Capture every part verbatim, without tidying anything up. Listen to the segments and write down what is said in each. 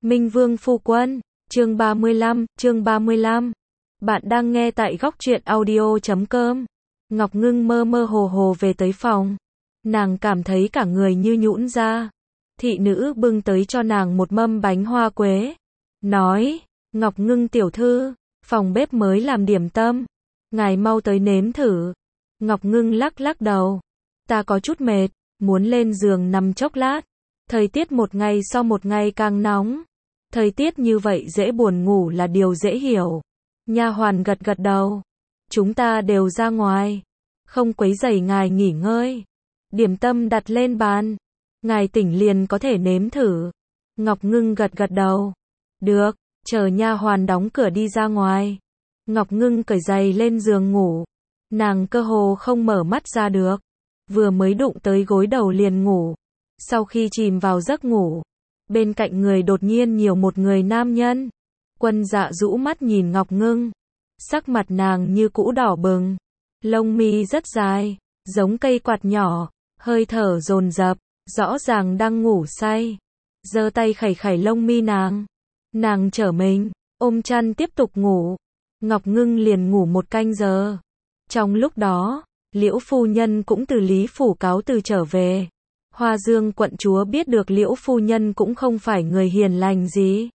Minh Vương Phu Quân, chương ba mươi lăm, chương ba mươi lăm. Bạn đang nghe tại góc truyện audio chấm com. Ngọc Ngưng mơ mơ hồ hồ về tới phòng. Nàng cảm thấy cả người như nhũn ra. Thị nữ bưng tới cho nàng một mâm bánh hoa quế. Nói, Ngọc Ngưng tiểu thư, phòng bếp mới làm điểm tâm. Ngài mau tới nếm thử. Ngọc Ngưng lắc lắc đầu. Ta có chút mệt, muốn lên giường nằm chốc lát. Thời tiết một ngày sau một ngày càng nóng. Thời tiết như vậy dễ buồn ngủ là điều dễ hiểu. Nha hoàn gật gật đầu. Chúng ta đều ra ngoài. Không quấy rầy ngài nghỉ ngơi. Điểm tâm đặt lên bàn. Ngài tỉnh liền có thể nếm thử. Ngọc Ngưng gật gật đầu. Được, chờ nha hoàn đóng cửa đi ra ngoài. Ngọc Ngưng cởi giày lên giường ngủ. Nàng cơ hồ không mở mắt ra được. Vừa mới đụng tới gối đầu liền ngủ. Sau khi chìm vào giấc ngủ, bên cạnh người đột nhiên nhiều một người nam nhân. Quân Dạ rũ mắt nhìn Ngọc Ngưng. Sắc mặt nàng như cũ đỏ bừng. Lông mi rất dài, giống cây quạt nhỏ, hơi thở dồn dập, rõ ràng đang ngủ say. Giơ tay khẩy khẩy lông mi nàng. Nàng trở mình, ôm chăn tiếp tục ngủ. Ngọc Ngưng liền ngủ một canh giờ. Trong lúc đó, Liễu phu nhân cũng từ Lý phủ cáo từ trở về. Hoa Dương quận chúa biết được Liễu phu nhân cũng không phải người hiền lành gì.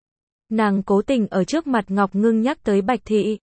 Nàng cố tình ở trước mặt Ngọc Ngưng nhắc tới Bạch thị.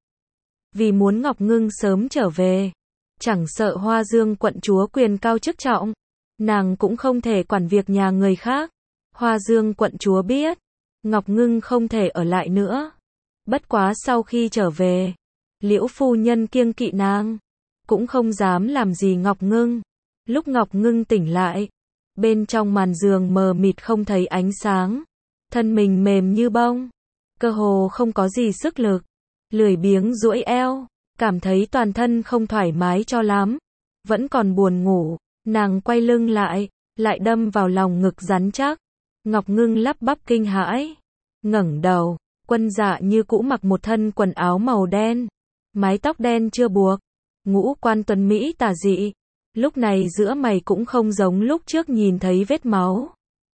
Vì muốn Ngọc Ngưng sớm trở về. Chẳng sợ Hoa Dương quận chúa quyền cao chức trọng. Nàng cũng không thể quản việc nhà người khác. Hoa Dương quận chúa biết. Ngọc Ngưng không thể ở lại nữa. Bất quá sau khi trở về. Liễu phu nhân kiêng kỵ nàng. Cũng không dám làm gì Ngọc Ngưng. Lúc Ngọc Ngưng tỉnh lại. Bên trong màn giường mờ mịt không thấy ánh sáng. Thân mình mềm như bông. Cơ hồ không có gì sức lực. Lười biếng duỗi eo. Cảm thấy toàn thân không thoải mái cho lắm. Vẫn còn buồn ngủ. Nàng quay lưng lại. Lại đâm vào lòng ngực rắn chắc. Ngọc Ngưng lắp bắp kinh hãi. Ngẩng đầu. Quân Dạ như cũ mặc một thân quần áo màu đen. Mái tóc đen chưa buộc. Ngũ quan tuấn mỹ tà dị. Lúc này giữa mày cũng không giống lúc trước nhìn thấy vết máu.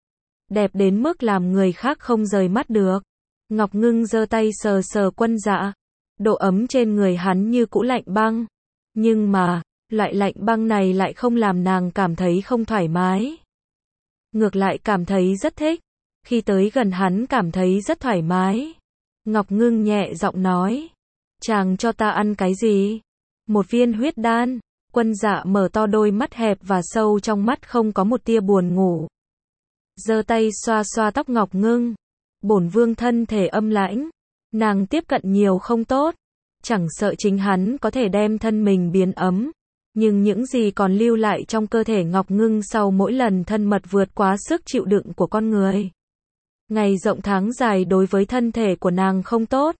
Đẹp đến mức làm người khác không rời mắt được. Ngọc Ngưng giơ tay sờ sờ Quân Dạ. Độ ấm trên người hắn như cũ lạnh băng. Nhưng mà, loại lạnh băng này lại không làm nàng cảm thấy không thoải mái. Ngược lại cảm thấy rất thích. Khi tới gần hắn cảm thấy rất thoải mái. Ngọc Ngưng nhẹ giọng nói. Chàng cho ta ăn cái gì? Một viên huyết đan. Quân Dạ mở to đôi mắt hẹp và sâu trong mắt không có một tia buồn ngủ. Giơ tay xoa xoa tóc Ngọc Ngưng. Bổn vương thân thể âm lãnh. Nàng tiếp cận nhiều không tốt. Chẳng sợ chính hắn có thể đem thân mình biến ấm. Nhưng những gì còn lưu lại trong cơ thể Ngọc Ngưng sau mỗi lần thân mật vượt quá sức chịu đựng của con người. Ngày rộng tháng dài đối với thân thể của nàng không tốt.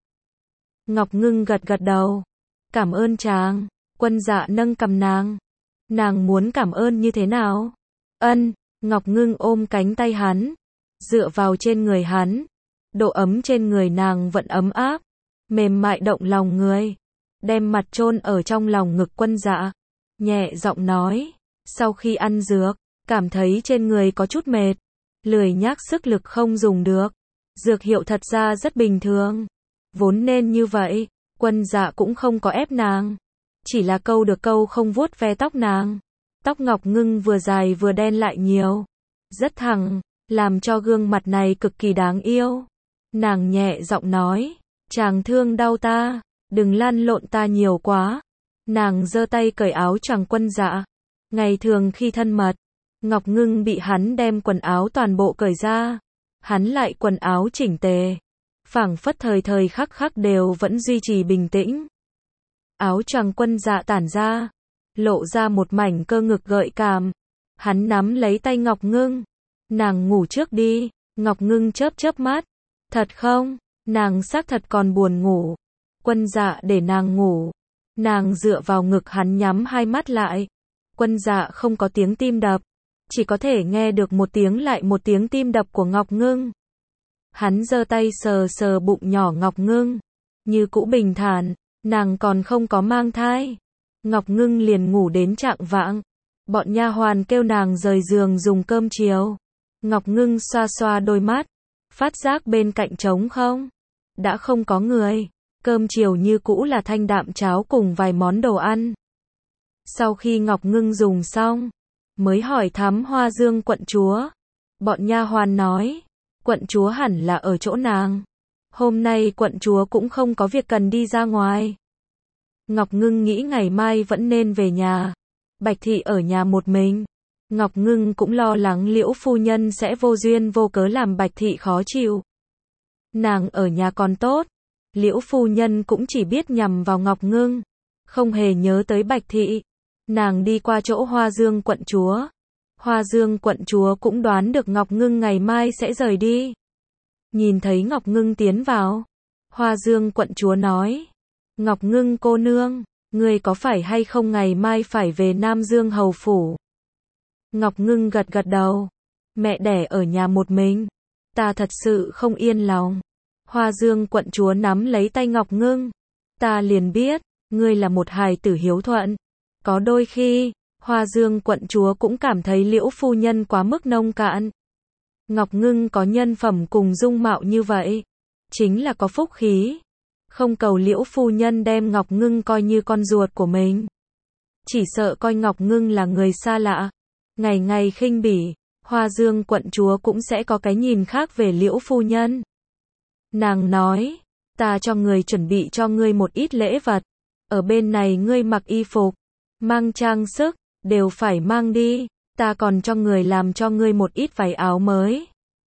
Ngọc Ngưng gật gật đầu. Cảm ơn chàng. Quân Dạ nâng cầm nàng. Nàng muốn cảm ơn như thế nào? Ân, Ngọc Ngưng ôm cánh tay hắn. Dựa vào trên người hắn. Độ ấm trên người nàng vẫn ấm áp. Mềm mại động lòng người. Đem mặt chôn ở trong lòng ngực Quân Dạ. Nhẹ giọng nói. Sau khi ăn dược, cảm thấy trên người có chút mệt. Lười nhác sức lực không dùng được. Dược hiệu thật ra rất bình thường. Vốn nên như vậy. Quân Dạ cũng không có ép nàng. Chỉ là câu được câu không vuốt ve tóc nàng. Tóc Ngọc Ngưng vừa dài vừa đen lại nhiều. Rất thẳng, làm cho gương mặt này cực kỳ đáng yêu. Nàng nhẹ giọng nói. Chàng thương đau ta. Đừng lăn lộn ta nhiều quá. Nàng giơ tay cởi áo choàng Quân Dạ. Ngày thường khi thân mật, Ngọc Ngưng bị hắn đem quần áo toàn bộ cởi ra. Hắn lại quần áo chỉnh tề. Phảng phất thời thời khắc khắc đều vẫn duy trì bình tĩnh. Áo choàng Quân Dạ tản ra. Lộ ra một mảnh cơ ngực gợi cảm. Hắn nắm lấy tay Ngọc Ngưng. Nàng ngủ trước đi. Ngọc Ngưng chớp chớp mắt. Thật không? Nàng xác thật còn buồn ngủ. Quân Dạ để nàng ngủ. Nàng dựa vào ngực hắn nhắm hai mắt lại. Quân Dạ không có tiếng tim đập. Chỉ có thể nghe được một tiếng lại một tiếng tim đập của Ngọc Ngưng. Hắn giơ tay sờ sờ bụng nhỏ Ngọc Ngưng. Như cũ bình thản. Nàng còn không có mang thai. Ngọc Ngưng liền ngủ đến trạng vạng. Bọn nha hoàn kêu nàng rời giường dùng cơm chiều. Ngọc Ngưng xoa xoa đôi mắt. phát giác bên cạnh trống không. Đã không có người. Cơm chiều như cũ là thanh đạm cháo cùng vài món đồ ăn. Sau khi Ngọc Ngưng dùng xong, mới hỏi thăm Hoa Dương quận chúa. Bọn nha hoàn nói, quận chúa hẳn là ở chỗ nàng. Hôm nay quận chúa cũng không có việc cần đi ra ngoài. Ngọc Ngưng nghĩ ngày mai vẫn nên về nhà. Bạch thị ở nhà một mình. Ngọc Ngưng cũng lo lắng Liễu phu nhân sẽ vô duyên vô cớ làm Bạch thị khó chịu. Nàng ở nhà còn tốt. Liễu phu nhân cũng chỉ biết nhằm vào Ngọc Ngưng, không hề nhớ tới Bạch thị. Nàng đi qua chỗ Hoa Dương quận chúa. Hoa Dương quận chúa cũng đoán được Ngọc Ngưng ngày mai sẽ rời đi. Nhìn thấy Ngọc Ngưng tiến vào, Hoa Dương quận chúa nói, Ngọc Ngưng cô nương, người có phải hay không ngày mai phải về Nam Dương hầu phủ? Ngọc Ngưng gật gật đầu, mẹ đẻ ở nhà một mình, ta thật sự không yên lòng. Hoa Dương quận chúa nắm lấy tay Ngọc Ngưng, ta liền biết, ngươi là một hài tử hiếu thuận. Có đôi khi, Hoa Dương quận chúa cũng cảm thấy Liễu phu nhân quá mức nông cạn. Ngọc Ngưng có nhân phẩm cùng dung mạo như vậy, chính là có phúc khí. Không cầu Liễu phu nhân đem Ngọc Ngưng coi như con ruột của mình. Chỉ sợ coi Ngọc Ngưng là người xa lạ, ngày ngày khinh bỉ, Hoa Dương quận chúa cũng sẽ có cái nhìn khác về Liễu phu nhân. Nàng nói, ta cho người chuẩn bị cho ngươi một ít lễ vật. Ở bên này ngươi mặc y phục, mang trang sức, đều phải mang đi. Ta còn cho người làm cho ngươi một ít váy áo mới.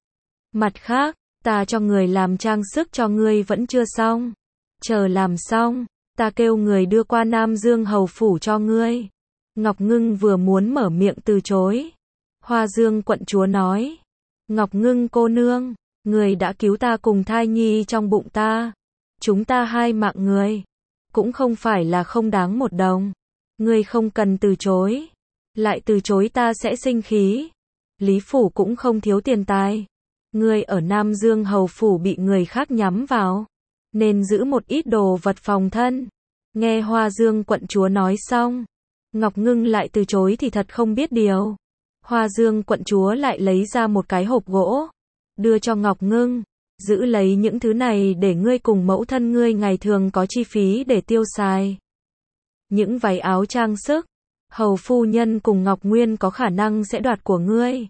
Mặt khác, ta cho người làm trang sức cho ngươi vẫn chưa xong. Chờ làm xong, ta kêu người đưa qua Nam Dương hầu phủ cho ngươi. Ngọc Ngưng vừa muốn mở miệng từ chối. Hoa Dương quận chúa nói, Ngọc Ngưng cô nương, người đã cứu ta cùng thai nhi trong bụng ta. Chúng ta hai mạng người, cũng không phải là không đáng một đồng. Ngươi không cần từ chối. Lại từ chối ta sẽ sinh khí. Lý phủ cũng không thiếu tiền tài. Ngươi ở Nam Dương hầu phủ bị người khác nhắm vào, nên giữ một ít đồ vật phòng thân. Nghe Hoa Dương quận chúa nói xong, Ngọc Ngưng lại từ chối thì thật không biết điều. Hoa Dương quận chúa lại lấy ra một cái hộp gỗ, đưa cho Ngọc Ngưng, giữ lấy những thứ này để ngươi cùng mẫu thân ngươi ngày thường có chi phí để tiêu xài. Những váy áo trang sức, hầu phu nhân cùng Ngọc Nguyên có khả năng sẽ đoạt của ngươi.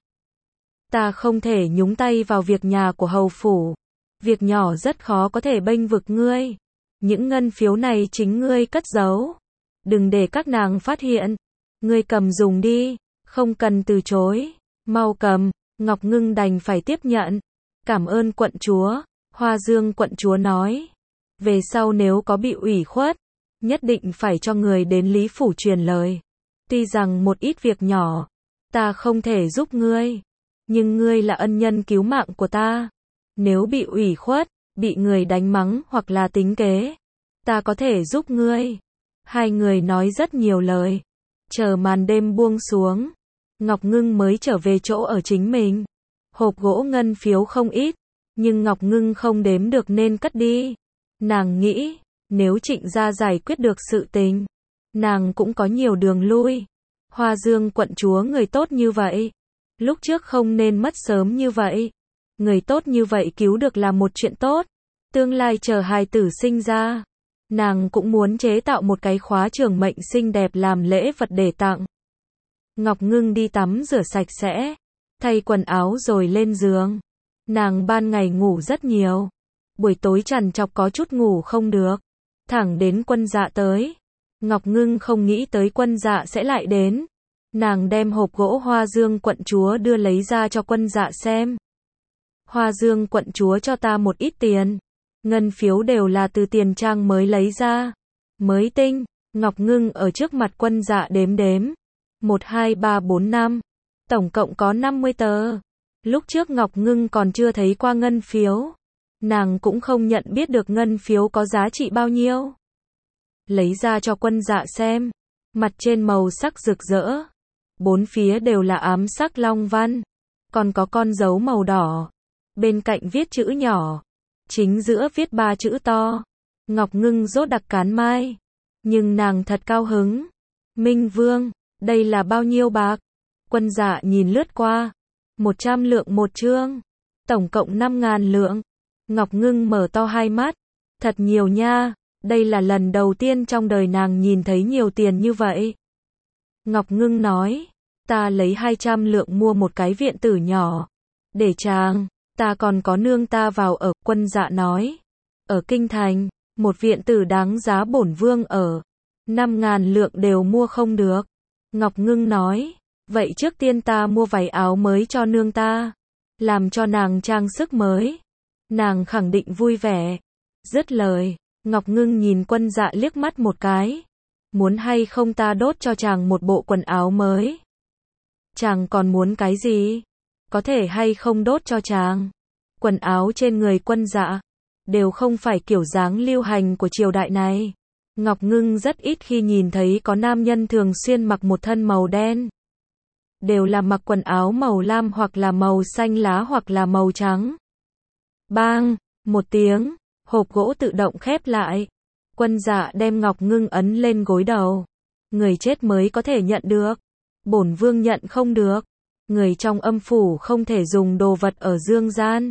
Ta không thể nhúng tay vào việc nhà của hầu phủ. Việc nhỏ rất khó có thể bênh vực ngươi. Những ngân phiếu này chính ngươi cất giấu. Đừng để các nàng phát hiện. Ngươi cầm dùng đi, không cần từ chối. Mau cầm. Ngọc Ngưng đành phải tiếp nhận. Cảm ơn quận chúa. Hoa Dương quận chúa nói, về sau nếu có bị ủy khuất, nhất định phải cho người đến Lý phủ truyền lời. Tuy rằng một ít việc nhỏ, ta không thể giúp ngươi, nhưng ngươi là ân nhân cứu mạng của ta. Nếu bị ủy khuất, bị người đánh mắng hoặc là tính kế, ta có thể giúp ngươi. Hai người nói rất nhiều lời. Chờ màn đêm buông xuống, Ngọc Ngưng mới trở về chỗ ở chính mình. Hộp gỗ ngân phiếu không ít, nhưng Ngọc Ngưng không đếm được nên cất đi. Nàng nghĩ, nếu Trịnh gia giải quyết được sự tình, nàng cũng có nhiều đường lui. Hoa Dương quận chúa người tốt như vậy, lúc trước không nên mất sớm như vậy. Người tốt như vậy cứu được là một chuyện tốt. Tương lai chờ hài tử sinh ra, nàng cũng muốn chế tạo một cái khóa trường mệnh xinh đẹp làm lễ vật để tặng. Ngọc Ngưng đi tắm rửa sạch sẽ, thay quần áo rồi lên giường. Nàng ban ngày ngủ rất nhiều, buổi tối trằn trọc có chút ngủ không được. Thẳng đến Quân Dạ tới, Ngọc Ngưng không nghĩ tới Quân Dạ sẽ lại đến. Nàng đem hộp gỗ Hoa Dương quận chúa đưa lấy ra cho Quân Dạ xem. Hoa Dương quận chúa cho ta một ít tiền. Ngân phiếu đều là từ tiền trang mới lấy ra, mới tinh. Ngọc Ngưng ở trước mặt Quân Dạ đếm đếm. một, hai, ba, bốn, năm. Tổng cộng có năm mươi tờ. Lúc trước Ngọc Ngưng còn chưa thấy qua ngân phiếu. Nàng cũng không nhận biết được ngân phiếu có giá trị bao nhiêu. Lấy ra cho Quân Dạ xem. Mặt trên màu sắc rực rỡ. Bốn phía đều là ám sắc long văn. Còn có con dấu màu đỏ. Bên cạnh viết chữ nhỏ. Chính giữa viết ba chữ to. Ngọc Ngưng rốt đặc cán mai. Nhưng nàng thật cao hứng. Minh Vương, đây là bao nhiêu bạc? Quân Dạ nhìn lướt qua. Một trăm lượng một chương. Tổng cộng năm ngàn lượng. Ngọc Ngưng mở to hai mắt. Thật nhiều nha, đây là lần đầu tiên trong đời nàng nhìn thấy nhiều tiền như vậy. Ngọc Ngưng nói, ta lấy hai trăm lượng mua một cái viện tử nhỏ. Để chàng, ta còn có nương ta vào ở. Quân Dạ nói, ở kinh thành, một viện tử đáng giá bổn vương ở. Năm ngàn lượng đều mua không được. Ngọc Ngưng nói, vậy trước tiên ta mua váy áo mới cho nương ta. Làm cho nàng trang sức mới. Nàng khẳng định vui vẻ. Dứt lời, Ngọc Ngưng nhìn Quân Dạ liếc mắt một cái. Muốn hay không ta đốt cho chàng một bộ quần áo mới? Chàng còn muốn cái gì? Có thể hay không đốt cho chàng? Quần áo trên người Quân Dạ đều không phải kiểu dáng lưu hành của triều đại này. Ngọc Ngưng rất ít khi nhìn thấy có nam nhân thường xuyên mặc một thân màu đen. Đều là mặc quần áo màu lam hoặc là màu xanh lá hoặc là màu trắng. Bang, một tiếng, hộp gỗ tự động khép lại. Quân Dạ đem Ngọc Ngưng ấn lên gối đầu. Người chết mới có thể nhận được. Bổn vương nhận không được. Người trong âm phủ không thể dùng đồ vật ở dương gian.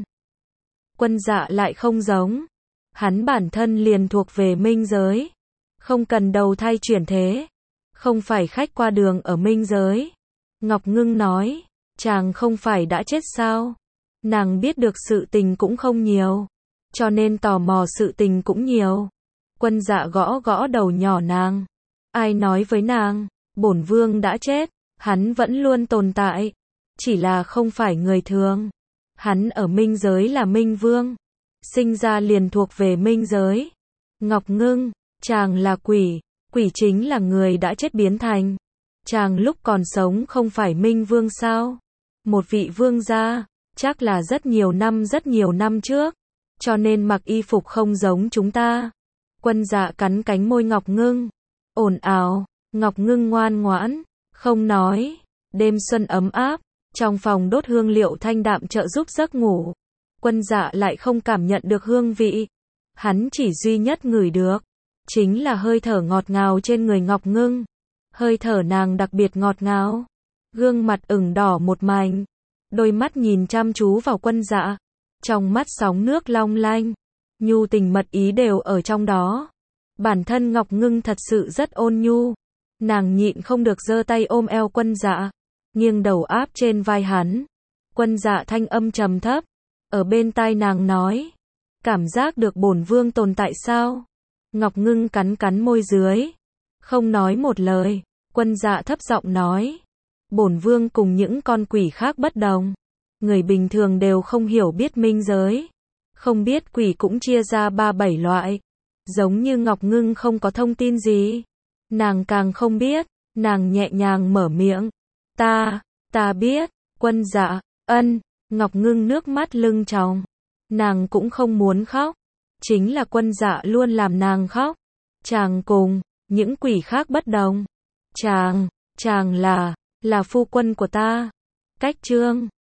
Quân Dạ lại không giống. Hắn bản thân liền thuộc về minh giới. Không cần đầu thai chuyển thế. Không phải khách qua đường ở minh giới. Ngọc Ngưng nói, chàng không phải đã chết sao? Nàng biết được sự tình cũng không nhiều. Cho nên tò mò sự tình cũng nhiều. Quân Dạ gõ gõ đầu nhỏ nàng. Ai nói với nàng, bổn vương đã chết, hắn vẫn luôn tồn tại. Chỉ là không phải người thường. Hắn ở minh giới là minh vương. Sinh ra liền thuộc về minh giới. Ngọc Ngưng, chàng là quỷ. Quỷ chính là người đã chết biến thành. Chàng lúc còn sống không phải minh vương sao? Một vị vương gia, chắc là rất nhiều năm rất nhiều năm trước. Cho nên mặc y phục không giống chúng ta. Quân Dạ cắn cánh môi Ngọc Ngưng. Ồn ào, Ngọc Ngưng ngoan ngoãn, không nói. Đêm xuân ấm áp, trong phòng đốt hương liệu thanh đạm trợ giúp giấc ngủ. Quân Dạ lại không cảm nhận được hương vị. Hắn chỉ duy nhất ngửi được. Chính là hơi thở ngọt ngào trên người Ngọc Ngưng. Hơi thở nàng đặc biệt ngọt ngào. Gương mặt ửng đỏ một mảnh. Đôi mắt nhìn chăm chú vào Quân Dạ. Trong mắt sóng nước long lanh. Nhu tình mật ý đều ở trong đó. Bản thân Ngọc Ngưng thật sự rất ôn nhu. Nàng nhịn không được giơ tay ôm eo Quân Dạ. Nghiêng đầu áp trên vai hắn. Quân Dạ thanh âm trầm thấp. Ở bên tai nàng nói. Cảm giác được bổn vương tồn tại sao? Ngọc Ngưng cắn cắn môi dưới. Không nói một lời. Quân Dạ thấp giọng nói. Bổn vương cùng những con quỷ khác bất đồng. Người bình thường đều không hiểu biết minh giới. Không biết quỷ cũng chia ra ba bảy loại. Giống như Ngọc Ngưng không có thông tin gì. Nàng càng không biết. Nàng nhẹ nhàng mở miệng. Ta, ta biết. Quân Dạ, ân. Ngọc Ngưng nước mắt lưng tròng. Nàng cũng không muốn khóc. Chính là Quân Dạ luôn làm nàng khóc. Chàng cùng những quỷ khác bất đồng. Chàng, chàng là, là phu quân của ta. Cách chương